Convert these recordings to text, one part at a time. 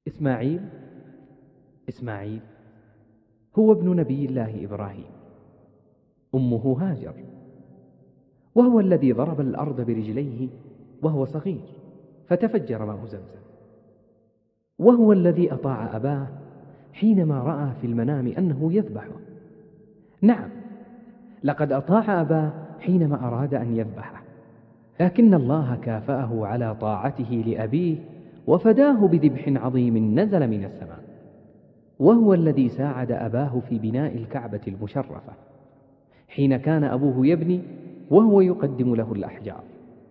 إسماعيل هو ابن نبي الله إبراهيم، أمه هاجر، وهو الذي ضرب الأرض برجليه وهو صغير فتفجر ماء زمزم، وهو الذي أطاع أباه حينما رأى في المنام أنه يذبحه. نعم، لقد أطاع أباه حينما أراد أن يذبحه، لكن الله كافأه على طاعته لأبيه وفداه بذبح عظيم نزل من السماء، وهو الذي ساعد أباه في بناء الكعبة المشرفة حين كان أبوه يبني وهو يقدم له الأحجار.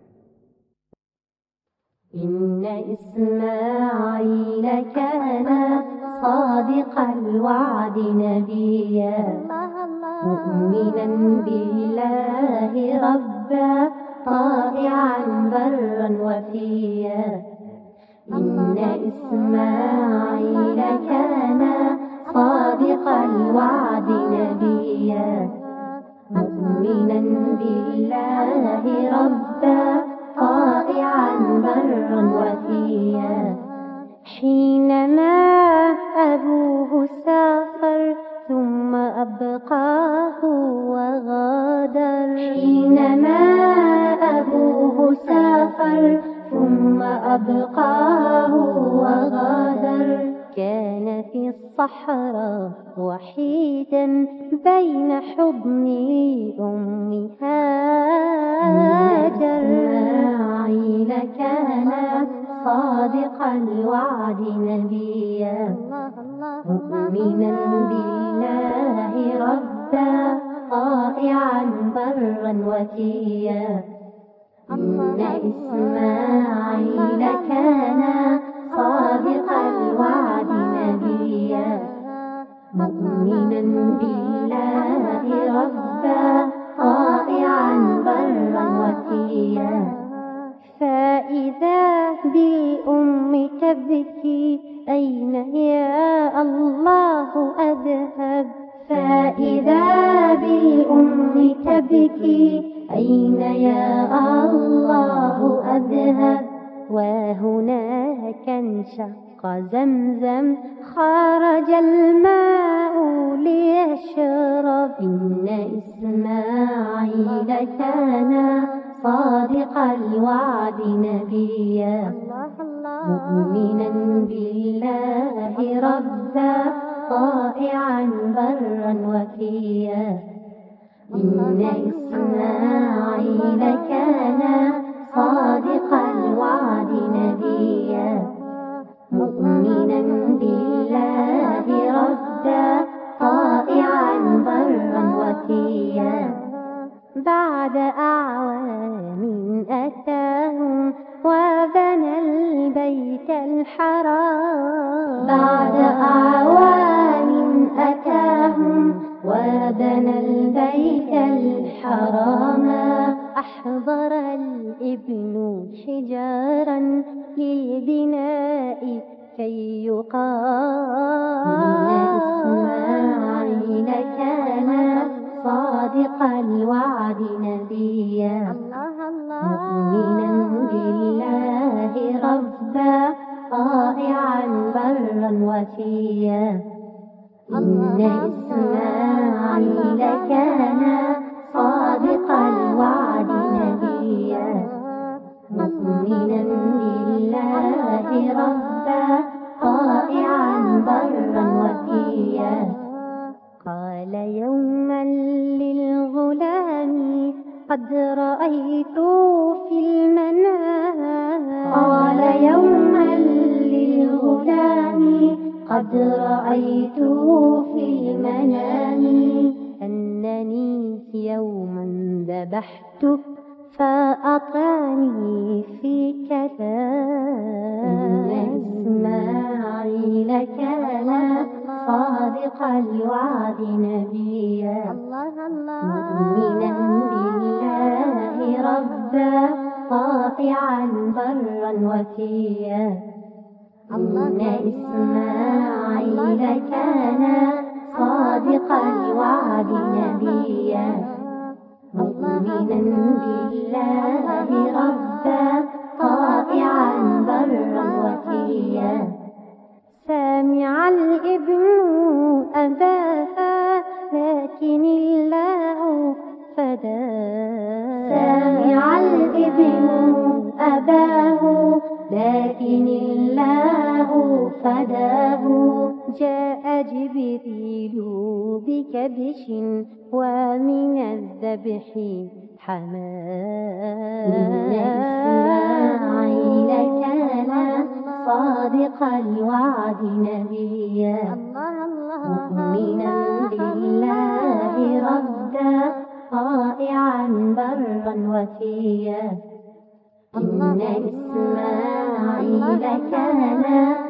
إن إسماعيل كان صادق الوعد نبيا، مؤمنا بالله ربا، طائعا برا وفيا. إن إسماعيل كان صادق الوعد نبيا، مؤمنا بالله ربا، طائعا برا وفيا. حينما أبوه سافر ثم أبقاه وغادر، حينما أبوه سافر ثم أبقاه وغادر، كان في الصحراء وحيدا بين حضني أم هاجر. إسماعيل كان صادق الوعد نبيا، مؤمنا بالله ربا، طائعا برا وفيا. إن إسماعيل كان صادق الوعد نبيا، مؤمنا بالله ربا، طائعا برا وفيا. فإذا بالأم تبكي أين يا الله أذهب، فإذا بالأم تبكي أين يا الله أذهب. وهناك انشق زمزم خرج الماء ليشرب. إن إسماعيل كان صادق الوعد نبيا، مؤمنا بالله ربا، طائعا برا وفيا. إن إسماعيل كان صادق الوعد نبيا، مؤمنا بالله ربا، طائعا برا وفيا. بعد أعوام أتاهم وبنى البيت الحرام، بعد أعوام أتاهم وبنى البيت الحرام. أحضر الابن حجارا للبناء كي يقام. إن إسماعيل كان صادق الوعد نبيا، مؤمنا بالله ربا، طائعا برا وفيا. إن إسماعيل كان صادق الوعد نبيا، مؤمنا بالله ربا، طائعا برا وفيا. قال يوما للغلام قد رأيت في المنام، قال يوما للغلام قد رأيت في المنام، أنني يوما ذبحته فأطعني في كلام. إن إسماعيل كان صادق الوعد نبيا، مؤمنا بالله ربا، طائعا برا وفيا. إن إسماعيل كان صادق الوعد نبيا، مؤمنا بالله ربا، طائعا برا وفيا. لكن الله فداه. سمع الابن أباه لكن الله فداه. جاء جبريل بكبش ومن الذبح حماه. إن إسماعيل كان صادق الوعد نبيا مؤمنا بالله ربا طائعا برا وفيا. إن إسماعيل كان